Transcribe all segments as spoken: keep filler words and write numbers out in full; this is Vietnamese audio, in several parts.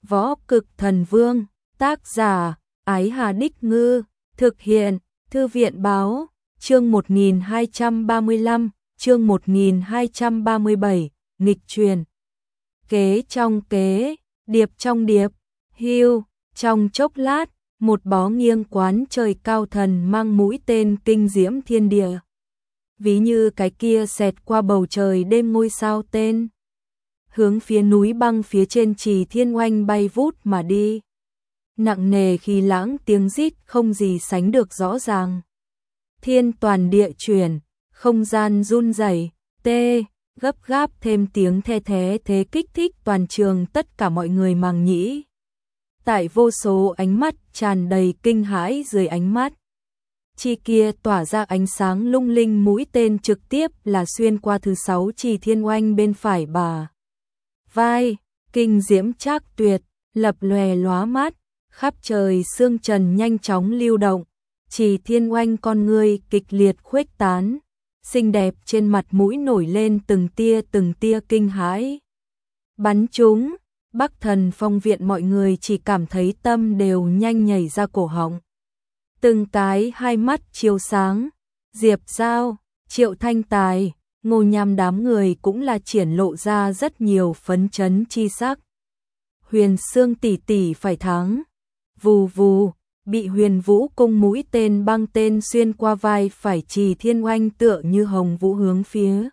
Võ Cực Thần Vương, tác giả, Ái Hà Đích Ngư, thực hiện, Thư viện Báo, chương một nghìn hai trăm ba mươi lăm, chương một nghìn hai trăm ba mươi bảy, nghịch truyền. Kế trong kế, điệp trong điệp, hưu, trong chốc lát, một bó nghiêng quán trời cao thần mang mũi tên kinh diễm thiên địa. Ví như cái kia xẹt qua bầu trời đêm ngôi sao tên. Hướng phía núi băng phía trên Trì Thiên Oanh bay vút mà đi. Nặng nề khí lãng tiếng rít không gì sánh được rõ ràng. Thiên toàn địa chuyển, không gian run rẩy, tê, gấp gáp thêm tiếng the thé thế kích thích toàn trường tất cả mọi người màng nhĩ. Tại vô số ánh mắt tràn đầy kinh hãi dưới ánh mắt. Chi kia tỏa ra ánh sáng lung linh mũi tên trực tiếp là xuyên qua thứ sáu Trì Thiên Oanh bên phải bà. Vai, kinh diễm trác tuyệt, lập lòe lóa mắt, khắp trời sương trần nhanh chóng lưu động, Trì Thiên Oanh con ngươi kịch liệt khuếch tán, xinh đẹp trên mặt mũi nổi lên từng tia từng tia kinh hãi. Bắn chúng, Bắc Thần Phong viện mọi người chỉ cảm thấy tâm đều nhanh nhảy ra cổ họng. Từng cái hai mắt chiếu sáng, Diệp Giao, Triệu Thanh Tài, Ngô Nham đám người cũng là triển lộ ra rất nhiều phấn chấn chi sắc. Huyền Sương tỷ tỷ phải thắng. Vù vù, bị Huyền Vũ cung mũi tên băng tên xuyên qua vai phải Trì Thiên Oanh tựa như hồng vũ hướng phía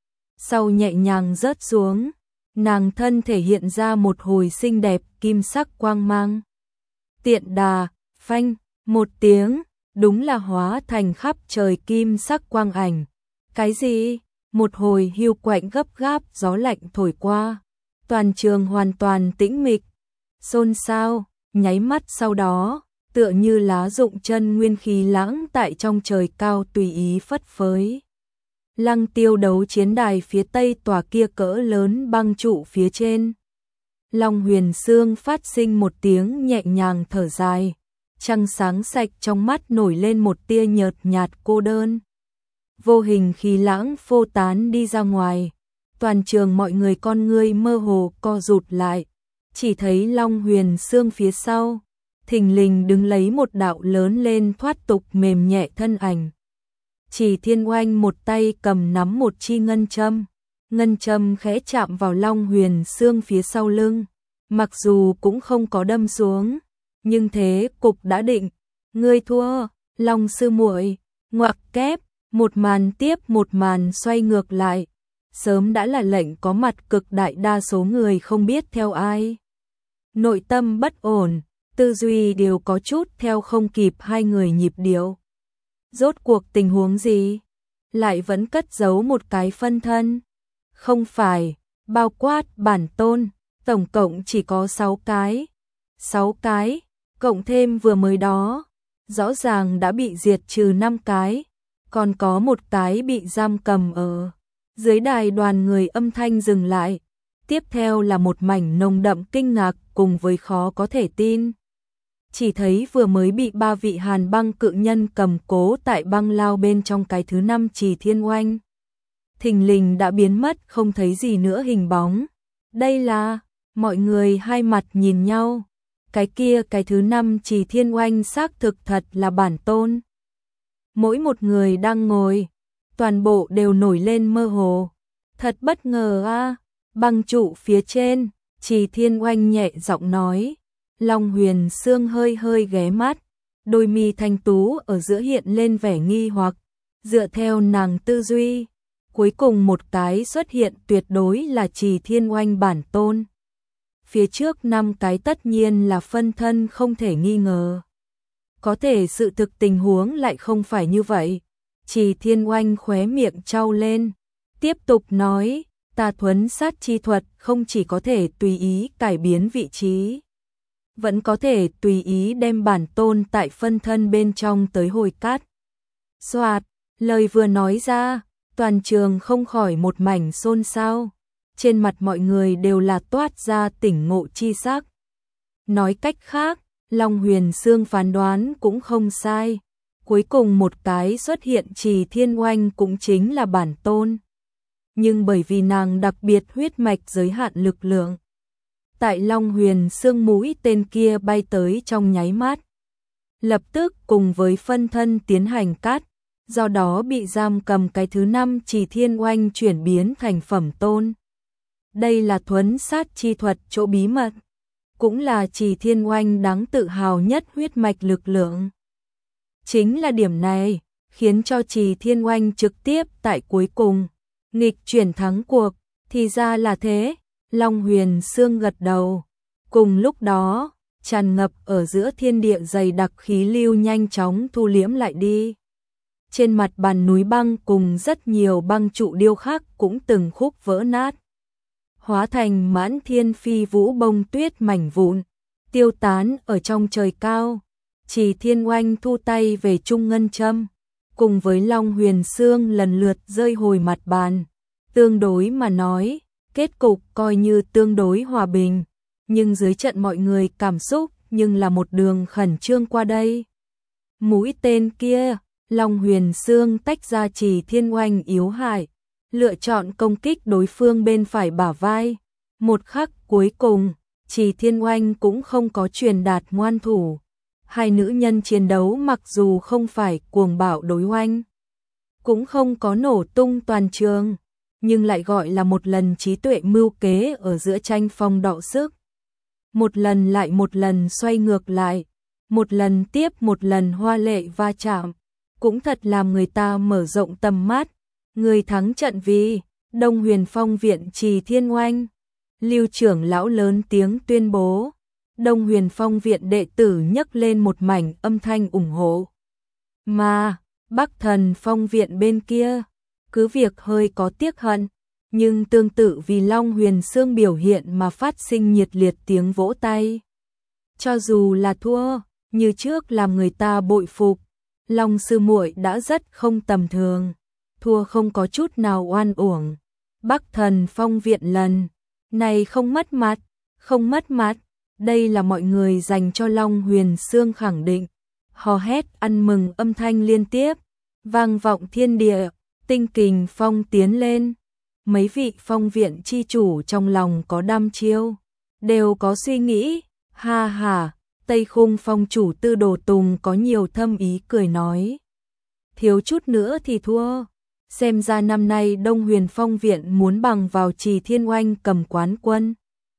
sau nhẹ nhàng rớt xuống, nàng thân thể hiện ra một hồi xinh đẹp kim sắc quang mang. Tiện đà, phanh, một tiếng, đúng là hóa thành khắp trời kim sắc quang ảnh. Cái gì? Một hồi hiu quạnh gấp gáp gió lạnh thổi qua, toàn trường hoàn toàn tĩnh mịch, xôn xao, nháy mắt sau đó, tựa như lá rụng chân nguyên khí lãng tại trong trời cao tùy ý phất phới. Lăng Tiêu đấu chiến đài phía tây tòa kia cỡ lớn băng trụ phía trên. Long Huyền Sương phát sinh một tiếng nhẹ nhàng thở dài, trăng sáng sạch trong mắt nổi lên một tia nhợt nhạt cô đơn. Vô hình khí lãng phô tán đi ra ngoài, toàn trường mọi người con ngươi mơ hồ co rụt lại, chỉ thấy Long Huyền Sương phía sau, thình lình đứng lấy một đạo lớn lên thoát tục mềm nhẹ thân ảnh. Trì Thiên Oanh một tay cầm nắm một chi ngân châm, ngân châm khẽ chạm vào Long Huyền Sương phía sau lưng, mặc dù cũng không có đâm xuống, nhưng thế cục đã định, ngươi thua, Long sư muội, ngoặc kép. Một màn tiếp một màn xoay ngược lại, sớm đã là lệnh có mặt cực đại đa số người không biết theo ai. Nội tâm bất ổn, tư duy đều có chút theo không kịp hai người nhịp điệu. Rốt cuộc tình huống gì? Lại vẫn cất giấu một cái phân thân? Không phải, bao quát bản tôn, tổng cộng chỉ có sáu cái. sáu cái, cộng thêm vừa mới đó, rõ ràng đã bị diệt trừ năm cái. Còn có một cái bị giam cầm ở dưới đài. Đoàn người âm thanh dừng lại, tiếp theo là một mảnh nồng đậm kinh ngạc cùng với khó có thể tin. Chỉ thấy vừa mới bị ba vị hàn băng cự nhân cầm cố tại băng lao bên trong cái thứ năm Trì Thiên Oanh, thình lình đã biến mất không thấy gì nữa hình bóng. Đây là, mọi người hai mặt nhìn nhau, cái kia cái thứ năm Trì Thiên Oanh xác thực thật là bản tôn. Mỗi một người đang ngồi, toàn bộ đều nổi lên mơ hồ. Thật bất ngờ a, à. Băng trụ phía trên, Trì Thiên Oanh nhẹ giọng nói. Long Huyền Sương hơi hơi ghé mắt, đôi mi thanh tú ở giữa hiện lên vẻ nghi hoặc. Dựa theo nàng tư duy, cuối cùng một cái xuất hiện tuyệt đối là Trì Thiên Oanh bản tôn. Phía trước năm cái tất nhiên là phân thân không thể nghi ngờ. Có thể sự thực tình huống lại không phải như vậy. Trì Thiên Oanh khóe miệng trao lên, tiếp tục nói, ta thuấn sát chi thuật không chỉ có thể tùy ý cải biến vị trí, vẫn có thể tùy ý đem bản tôn tại phân thân bên trong tới hồi cát. Soạt, lời vừa nói ra, toàn trường không khỏi một mảnh xôn xao, trên mặt mọi người đều là toát ra tỉnh ngộ chi sắc. Nói cách khác, Long Huyền Sương phán đoán cũng không sai, cuối cùng một cái xuất hiện Trì Thiên Oanh cũng chính là bản tôn. Nhưng bởi vì nàng đặc biệt huyết mạch giới hạn lực lượng, tại Long Huyền Sương mũi tên kia bay tới trong nháy mắt. Lập tức cùng với phân thân tiến hành cắt, do đó bị giam cầm cái thứ năm Trì Thiên Oanh chuyển biến thành phẩm tôn. Đây là thuấn sát chi thuật chỗ bí mật, cũng là Trì Thiên Oanh đáng tự hào nhất huyết mạch lực lượng. Chính là điểm này, khiến cho Trì Thiên Oanh trực tiếp tại cuối cùng, nghịch chuyển thắng cuộc, thì ra là thế, Long Huyền Sương gật đầu. Cùng lúc đó, tràn ngập ở giữa thiên địa dày đặc khí lưu nhanh chóng thu liễm lại đi. Trên mặt bàn núi băng cùng rất nhiều băng trụ điêu khắc cũng từng khúc vỡ nát, hóa thành mãn thiên phi vũ bông tuyết mảnh vụn, tiêu tán ở trong trời cao. Trì Thiên Oanh thu tay về trung ngân châm, cùng với Long Huyền Sương lần lượt rơi hồi mặt bàn. Tương đối mà nói, kết cục coi như tương đối hòa bình, nhưng dưới trận mọi người cảm xúc nhưng là một đường khẩn trương qua đây. Mũi tên kia, Long Huyền Sương tách ra Trì Thiên Oanh yếu hại, lựa chọn công kích đối phương bên phải bả vai. Một khắc cuối cùng, Trì Thiên Oanh cũng không có truyền đạt ngoan thủ. Hai nữ nhân chiến đấu mặc dù không phải cuồng bạo đối oanh, cũng không có nổ tung toàn trường, nhưng lại gọi là một lần trí tuệ mưu kế ở giữa tranh phong đọ sức. Một lần lại một lần xoay ngược lại, một lần tiếp một lần hoa lệ va chạm, cũng thật làm người ta mở rộng tầm mắt. Người thắng trận vì Đông Huyền Phong Viện Trì Thiên Oanh. Lưu trưởng lão lớn tiếng tuyên bố. Đông Huyền Phong Viện đệ tử nhấc lên một mảnh âm thanh ủng hộ. Mà, Bắc Thần Phong Viện bên kia, cứ việc hơi có tiếc hận, nhưng tương tự vì Long Huyền Sương biểu hiện mà phát sinh nhiệt liệt tiếng vỗ tay. Cho dù là thua, như trước làm người ta bội phục, Long sư muội đã rất không tầm thường, thua không có chút nào oan uổng. Bắc Thần Phong Viện lần này không mất mặt, không mất mặt. Đây là mọi người dành cho Long Huyền Sương khẳng định. Hò hét ăn mừng âm thanh liên tiếp, vang vọng thiên địa, tinh kình phong tiến lên. Mấy vị phong viện chi chủ trong lòng có đăm chiêu, đều có suy nghĩ. Ha ha, Tây Khung Phong chủ Tư Đồ Tùng có nhiều thâm ý cười nói. Thiếu chút nữa thì thua. Xem ra năm nay Đông Huyền Phong Viện muốn bằng vào Trì Thiên Oanh cầm quán quân,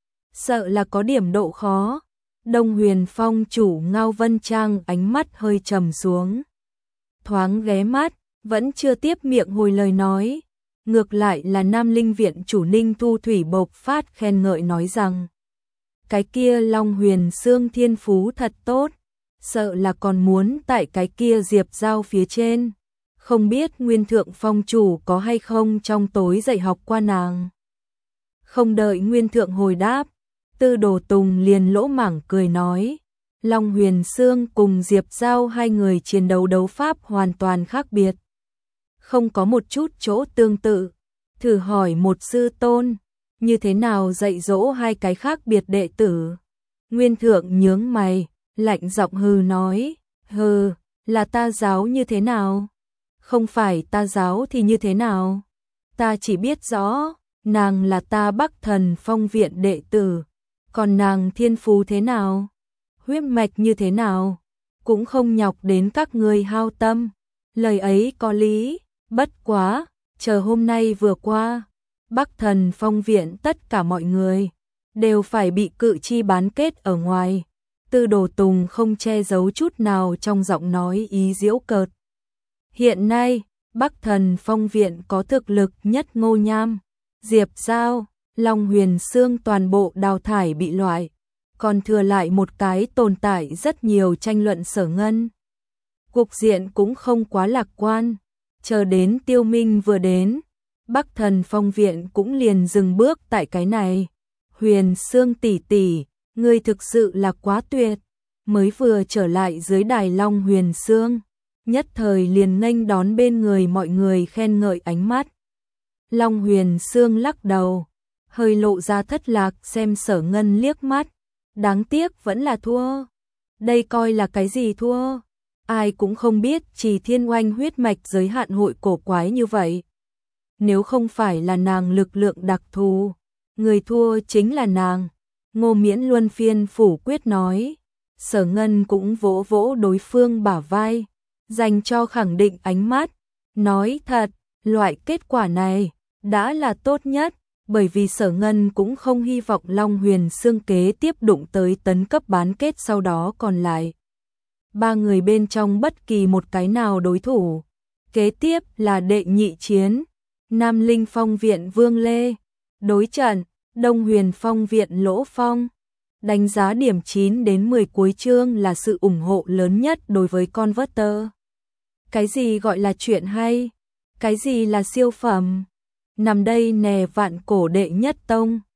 sợ là có điểm độ khó. Đông Huyền Phong chủ Ngao Vân Trang ánh mắt hơi trầm xuống, thoáng ghé mắt, vẫn chưa tiếp miệng hồi lời nói. Ngược lại là Nam Linh Viện chủ Ninh Thu Thủy bộc phát khen ngợi nói rằng, cái kia Long Huyền Sương thiên phú thật tốt, sợ là còn muốn tại cái kia Diệp Giao phía trên. Không biết Nguyên Thượng Phong chủ có hay không trong tối dạy học qua nàng. Không đợi Nguyên Thượng hồi đáp, Tư Đồ Tùng liền lỗ mảng cười nói, Long Huyền Sương cùng Diệp Giao hai người chiến đấu đấu pháp hoàn toàn khác biệt, không có một chút chỗ tương tự. Thử hỏi một sư tôn, như thế nào dạy dỗ hai cái khác biệt đệ tử? Nguyên Thượng nhướng mày, lạnh giọng hừ nói, hừ, là ta giáo như thế nào? Không phải ta giáo thì như thế nào? Ta chỉ biết rõ, nàng là ta Bắc Thần Phong Viện đệ tử, còn nàng thiên phú thế nào, huyết mạch như thế nào, cũng không nhọc đến các ngươi hao tâm. Lời ấy có lý, bất quá, chờ hôm nay vừa qua, Bắc Thần Phong Viện tất cả mọi người đều phải bị cự chi bán kết ở ngoài. Tư Đồ Tùng không che giấu chút nào trong giọng nói ý giễu cợt. Hiện nay, Bắc Thần Phong Viện có thực lực nhất Ngô Nham, Diệp Giao, Long Huyền Sương toàn bộ đào thải bị loại, còn thừa lại một cái tồn tại rất nhiều tranh luận Sở Ngân. Cục diện cũng không quá lạc quan, chờ đến Tiêu Minh vừa đến, Bắc Thần Phong Viện cũng liền dừng bước tại cái này. Huyền Sương tỷ tỷ, ngươi thực sự là quá tuyệt. Mới vừa trở lại dưới đài Long Huyền Sương, nhất thời liền nghênh đón bên người mọi người khen ngợi ánh mắt. Long Huyền Sương lắc đầu, hơi lộ ra thất lạc xem Sở Ngân liếc mắt. Đáng tiếc vẫn là thua. Đây coi là cái gì thua? Ai cũng không biết Trì Thiên Oanh huyết mạch giới hạn hội cổ quái như vậy. Nếu không phải là nàng lực lượng đặc thù, người thua chính là nàng. Ngô Miễn luân phiên phủ quyết nói. Sở Ngân cũng vỗ vỗ đối phương bả vai, dành cho khẳng định ánh mắt, nói thật, loại kết quả này đã là tốt nhất, bởi vì Sở Ngân cũng không hy vọng Long Huyền Xương kế tiếp đụng tới tấn cấp bán kết sau đó còn lại. Ba người bên trong bất kỳ một cái nào đối thủ. Kế tiếp là đệ nhị chiến, Nam Linh Phong viện Vương Lê, đối trận, Đông Huyền Phong viện Lỗ Phong. Đánh giá điểm chín đến mười cuối chương là sự ủng hộ lớn nhất đối với Converter. Cái gì gọi là chuyện hay? Cái gì là siêu phẩm? Nằm đây nè vạn cổ đệ nhất tông.